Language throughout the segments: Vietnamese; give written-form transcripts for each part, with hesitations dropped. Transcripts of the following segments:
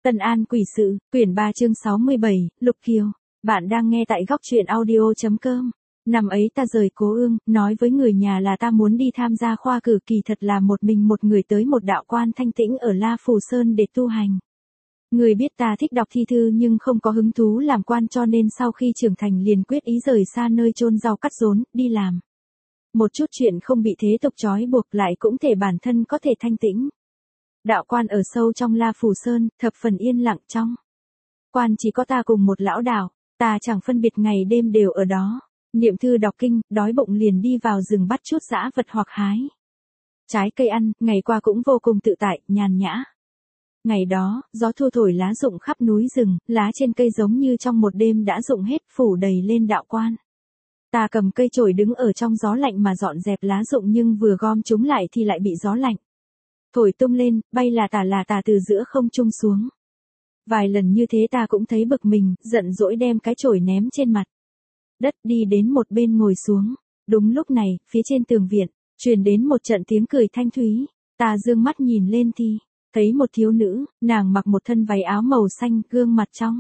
Tân An Quỷ Sự, quyển 3 chương 67, Lục Kiều. Bạn đang nghe tại góc truyện audio.com. Năm ấy ta rời Cố Ương, nói với người nhà là ta muốn đi tham gia khoa cử, kỳ thật là một mình một người tới một đạo quan thanh tĩnh ở La Phù Sơn để tu hành. Người biết ta thích đọc thi thư nhưng không có hứng thú làm quan, cho nên sau khi trưởng thành liền quyết ý rời xa nơi chôn rau cắt rốn, đi làm một chút chuyện không bị thế tục trói buộc, lại cũng thể bản thân có thể thanh tĩnh. Đạo quan ở sâu trong La Phù Sơn, thập phần yên lặng trong. Quan chỉ có ta cùng một lão đạo, ta chẳng phân biệt ngày đêm đều ở đó, niệm thư đọc kinh, đói bụng liền đi vào rừng bắt chút dã vật hoặc hái trái cây ăn, ngày qua cũng vô cùng tự tại, nhàn nhã. Ngày đó, gió thu thổi lá rụng khắp núi rừng, lá trên cây giống như trong một đêm đã rụng hết, phủ đầy lên đạo quan. Ta cầm cây chổi đứng ở trong gió lạnh mà dọn dẹp lá rụng, nhưng vừa gom chúng lại thì lại bị gió lạnh thổi tung lên, bay là tả từ giữa không trung xuống. Vài lần như thế ta cũng thấy bực mình, giận dỗi đem cái chổi ném trên mặt đất, đi đến một bên ngồi xuống. Đúng lúc này, phía trên tường viện truyền đến một trận tiếng cười thanh thúy. Ta dương mắt nhìn lên thì thấy một thiếu nữ, nàng mặc một thân váy áo màu xanh, gương mặt trong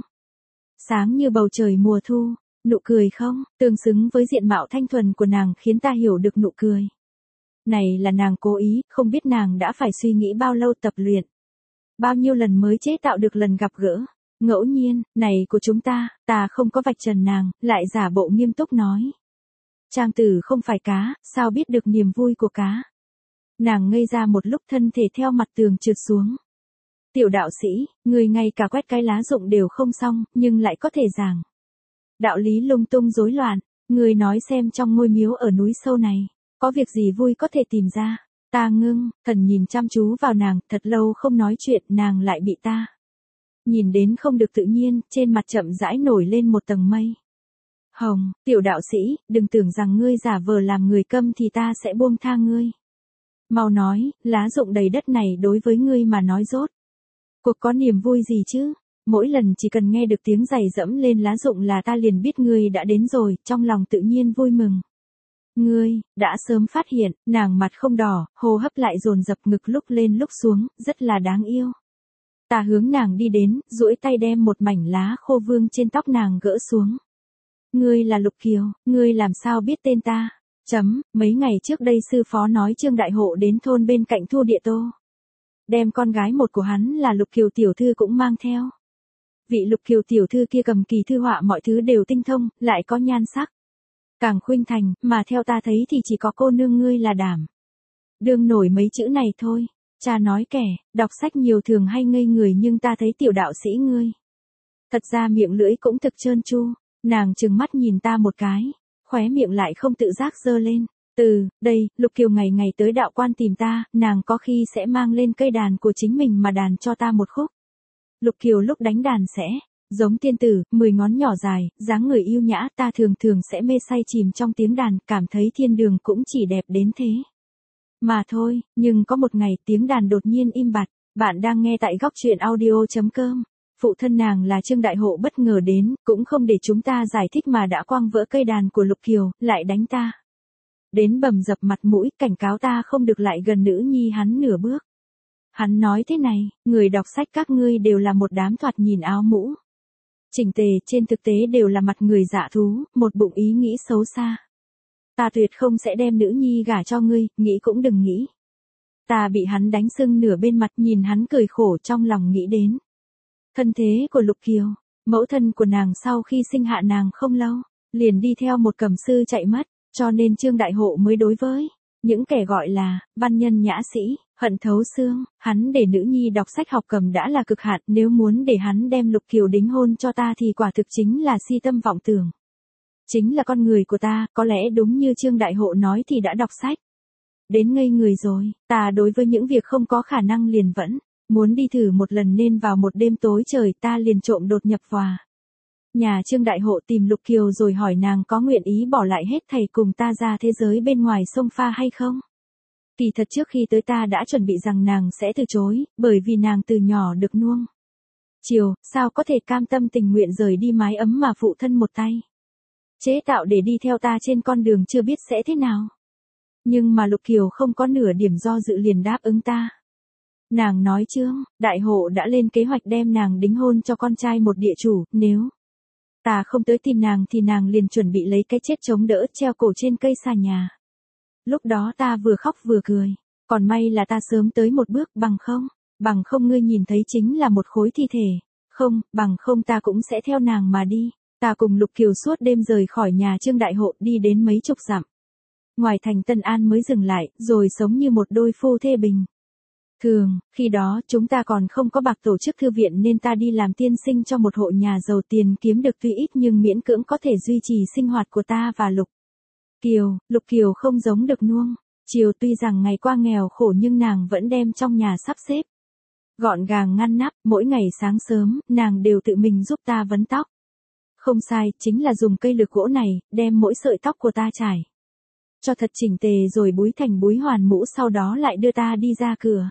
sáng như bầu trời mùa thu, nụ cười không tương xứng với diện mạo thanh thuần của nàng khiến ta hiểu được nụ cười này là nàng cố ý, không biết nàng đã phải suy nghĩ bao lâu, tập luyện bao nhiêu lần mới chế tạo được lần gặp gỡ ngẫu nhiên này của chúng ta. Ta không có vạch trần nàng, lại giả bộ nghiêm túc nói: Trang tử không phải cá, sao biết được niềm vui của cá. Nàng ngây ra một lúc, thân thể theo mặt tường trượt xuống. Tiểu đạo sĩ, người ngay cả quét cái lá rụng đều không xong, nhưng lại có thể giảng đạo lý lung tung rối loạn. Người nói xem, trong ngôi miếu ở núi sâu này, có việc gì vui có thể tìm ra. Ta ngưng, thần nhìn chăm chú vào nàng, thật lâu không nói chuyện, nàng lại bị ta nhìn đến không được tự nhiên, trên mặt chậm rãi nổi lên một tầng mây hồng. Tiểu đạo sĩ, đừng tưởng rằng ngươi giả vờ làm người câm thì ta sẽ buông tha ngươi. Mau nói, lá rụng đầy đất này đối với ngươi mà nói rốt cuộc có niềm vui gì chứ? Mỗi lần chỉ cần nghe được tiếng giày dẫm lên lá rụng là ta liền biết ngươi đã đến rồi, trong lòng tự nhiên vui mừng. Ngươi đã sớm phát hiện. Nàng mặt không đỏ, hô hấp lại dồn dập, ngực lúc lên lúc xuống, rất là đáng yêu. Ta hướng nàng đi đến, duỗi tay đem một mảnh lá khô vương trên tóc nàng gỡ xuống. Ngươi là Lục Kiều, ngươi làm sao biết tên ta? Mấy ngày trước đây sư phó nói Trương Đại Hộ đến thôn bên cạnh Thu Địa Tô, đem con gái một của hắn là Lục Kiều tiểu thư cũng mang theo. Vị Lục Kiều tiểu thư kia cầm kỳ thư họa, mọi thứ đều tinh thông, lại có nhan sắc càng khuynh thành, mà theo ta thấy thì chỉ có cô nương ngươi là đảm đương nổi mấy chữ này thôi. Cha nói kẻ đọc sách nhiều thường hay ngây người, nhưng ta thấy tiểu đạo sĩ ngươi thật ra miệng lưỡi cũng thực trơn tru. Nàng trừng mắt nhìn ta một cái, khóe miệng lại không tự giác giơ lên. Từ đây, Lục Kiều ngày ngày tới đạo quan tìm ta, nàng có khi sẽ mang lên cây đàn của chính mình mà đàn cho ta một khúc. Lục Kiều lúc đánh đàn sẽ giống tiên tử, 10 ngón nhỏ dài, dáng người yêu nhã, ta thường sẽ mê say chìm trong tiếng đàn, cảm thấy thiên đường cũng chỉ đẹp đến thế mà thôi. Nhưng có một ngày, tiếng đàn đột nhiên im bặt. Bạn đang nghe tại góc truyện audio.com. Phụ thân nàng là Trương Đại Hộ bất ngờ đến, cũng không để chúng ta giải thích mà đã quăng vỡ cây đàn của Lục Kiều, lại đánh ta đến bầm dập mặt mũi, cảnh cáo ta không được lại gần nữ nhi hắn nửa bước. Hắn nói thế này: người đọc sách các ngươi đều là một đám thoạt nhìn áo mũ chỉnh tề, trên thực tế đều là mặt người dạ thú, một bụng ý nghĩ xấu xa. Ta tuyệt không sẽ đem nữ nhi gả cho ngươi, nghĩ cũng đừng nghĩ. Ta bị hắn đánh sưng nửa bên mặt, nhìn hắn cười khổ, trong lòng nghĩ đến thân thế của Lục Kiều. Mẫu thân của nàng sau khi sinh hạ nàng không lâu, liền đi theo một cẩm sư chạy mất, cho nên Trương Đại Hộ mới đối với những kẻ gọi là văn nhân nhã sĩ hận thấu xương. Hắn để nữ nhi đọc sách học cầm đã là cực hạn, nếu muốn để hắn đem Lục Kiều đính hôn cho ta thì quả thực chính là si tâm vọng tưởng. Chính là con người của ta, có lẽ đúng như Trương Đại Hộ nói thì đã đọc sách đến ngây người rồi. Ta đối với những việc không có khả năng liền vẫn muốn đi thử một lần, nên vào một đêm tối trời ta liền trộm đột nhập vào nhà Trương Đại Hộ tìm Lục Kiều, rồi hỏi nàng có nguyện ý bỏ lại hết thảy cùng ta ra thế giới bên ngoài sông pha hay không. Kỳ thật trước khi tới ta đã chuẩn bị rằng nàng sẽ từ chối, bởi vì nàng từ nhỏ được nuông chiều, sao có thể cam tâm tình nguyện rời đi mái ấm mà phụ thân một tay chế tạo để đi theo ta trên con đường chưa biết sẽ thế nào. Nhưng mà Lục Kiều không có nửa điểm do dự liền đáp ứng ta. Nàng nói Trương Đại Hộ đã lên kế hoạch đem nàng đính hôn cho con trai một địa chủ, nếu ta không tới tìm nàng thì nàng liền chuẩn bị lấy cái chết chống đỡ treo cổ trên cây xà nhà. Lúc đó ta vừa khóc vừa cười, còn may là ta sớm tới một bước, bằng không ngươi nhìn thấy chính là một khối thi thể, bằng không ta cũng sẽ theo nàng mà đi. Ta cùng Lục Kiều suốt đêm rời khỏi nhà Trương Đại Hộ đi đến mấy chục dặm. Ngoài thành Tân An mới dừng lại, rồi sống như một đôi phu thê bình thường. Khi đó chúng ta còn không có bạc tổ chức thư viện nên ta đi làm tiên sinh cho một hộ nhà giàu, tiền kiếm được tuy ít nhưng miễn cưỡng có thể duy trì sinh hoạt của ta và Lục Kiều. Lục Kiều không giống được nuông chiều, tuy rằng ngày qua nghèo khổ nhưng nàng vẫn đem trong nhà sắp xếp gọn gàng ngăn nắp. Mỗi ngày sáng sớm, nàng đều tự mình giúp ta vấn tóc. Không sai, chính là dùng cây lược gỗ này, đem mỗi sợi tóc của ta trải cho thật chỉnh tề rồi búi thành búi hoàn mũ, sau đó lại đưa ta đi ra cửa.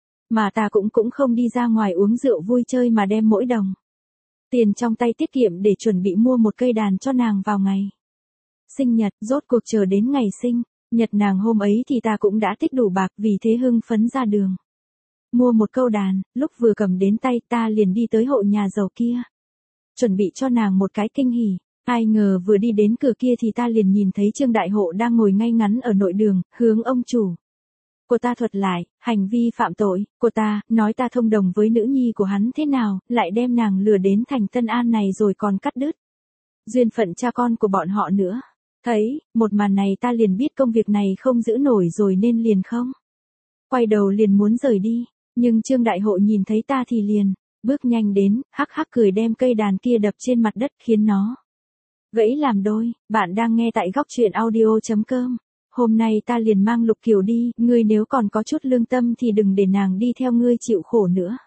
Mà ta cũng không đi ra ngoài uống rượu vui chơi mà đem mỗi đồng tiền trong tay tiết kiệm để chuẩn bị mua một cây đàn cho nàng vào ngày sinh nhật. Rốt cuộc chờ đến ngày sinh nhật nàng hôm ấy thì ta cũng đã tích đủ bạc, vì thế hưng phấn ra đường mua một câu đàn. Lúc vừa cầm đến tay ta liền đi tới hộ nhà giàu kia, chuẩn bị cho nàng một cái kinh hỉ. Ai ngờ vừa đi đến cửa kia thì ta liền nhìn thấy Trương Đại Hộ đang ngồi ngay ngắn ở nội đường, hướng ông chủ của ta thuật lại hành vi phạm tội của ta, nói ta thông đồng với nữ nhi của hắn thế nào, lại đem nàng lừa đến thành Tân An này rồi còn cắt đứt duyên phận cha con của bọn họ nữa. Thấy một màn này ta liền biết công việc này không giữ nổi rồi nên liền không quay đầu liền muốn rời đi. Nhưng Trương Đại Hộ nhìn thấy ta thì liền bước nhanh đến, hắc hắc cười đem cây đàn kia đập trên mặt đất khiến nó gãy làm đôi. Bạn đang nghe tại góc truyện audio.com. Hôm nay ta liền mang Lục Kiều đi, ngươi nếu còn có chút lương tâm thì đừng để nàng đi theo ngươi chịu khổ nữa.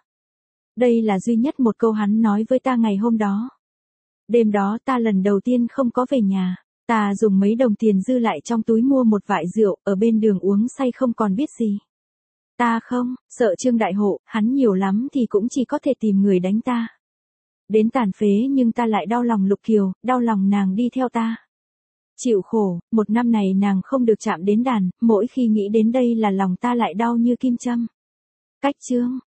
Đây là duy nhất một câu hắn nói với ta ngày hôm đó. Đêm đó ta lần đầu tiên không có về nhà, ta dùng mấy đồng tiền dư lại trong túi mua một vại rượu, ở bên đường uống say không còn biết gì. Ta không sợ Trương Đại Hộ, hắn nhiều lắm thì cũng chỉ có thể tìm người đánh ta đến tàn phế, nhưng ta lại đau lòng Lục Kiều, đau lòng nàng đi theo ta chịu khổ. Một năm này nàng không được chạm đến đàn, mỗi khi nghĩ đến đây là lòng ta lại đau như kim châm. Cách Trương